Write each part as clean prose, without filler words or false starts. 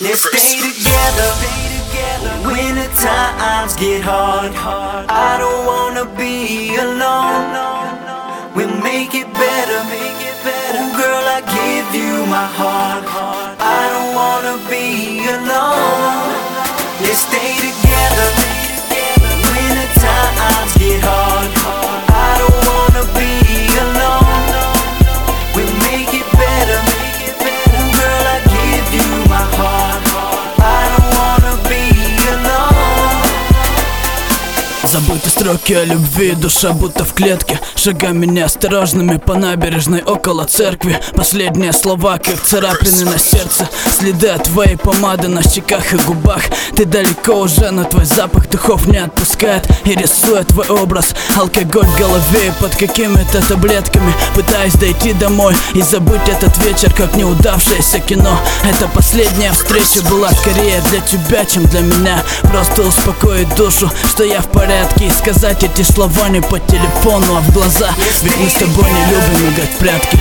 Let's stay together when the times get hard. I don't wanna be alone. We'll make it better. Oh girl, I give you my heart. I don't wanna be alone. Let's stay together when the times get hard. I don't wanna be alone. We'll make it better. Oh girl, I give you my heart. I don't wanna be alone. Забыты строки о любви, душа будто в клетке. Шагами неосторожными по набережной около церкви. Последние слова, как царапины на сердце. Следы от твоей помады на щеках и губах. Ты далеко уже, но твой запах духов не отпускает. И рисует твой образ, алкоголь в голове и под какими-то таблетками. Пытаюсь дойти домой и забыть этот вечер, как неудавшееся кино. Эта последняя встреча была скорее для тебя, чем для меня. Просто успокоить душу, что я в порядке. И сказать эти слова не по телефону, а в глаза. Ведь мы с тобой не любим играть в прятки.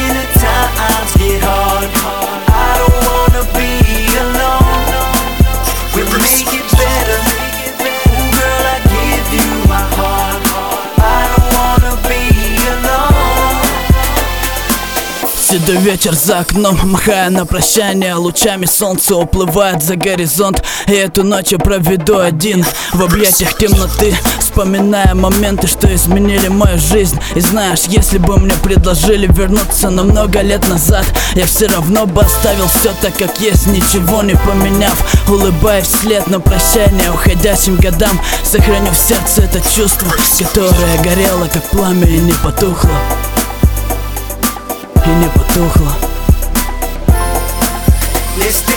Седой вечер за окном, махая на прощание лучами солнца, уплывает за горизонт. И эту ночь я проведу один в объятиях темноты, вспоминая моменты, что изменили мою жизнь. И знаешь, если бы мне предложили вернуться на много лет назад, я все равно бы оставил все так, как есть, ничего не поменяв. Улыбаясь вслед на прощание уходящим годам, сохраню в сердце это чувство, которое горело как пламя и не потухло. И не потухло.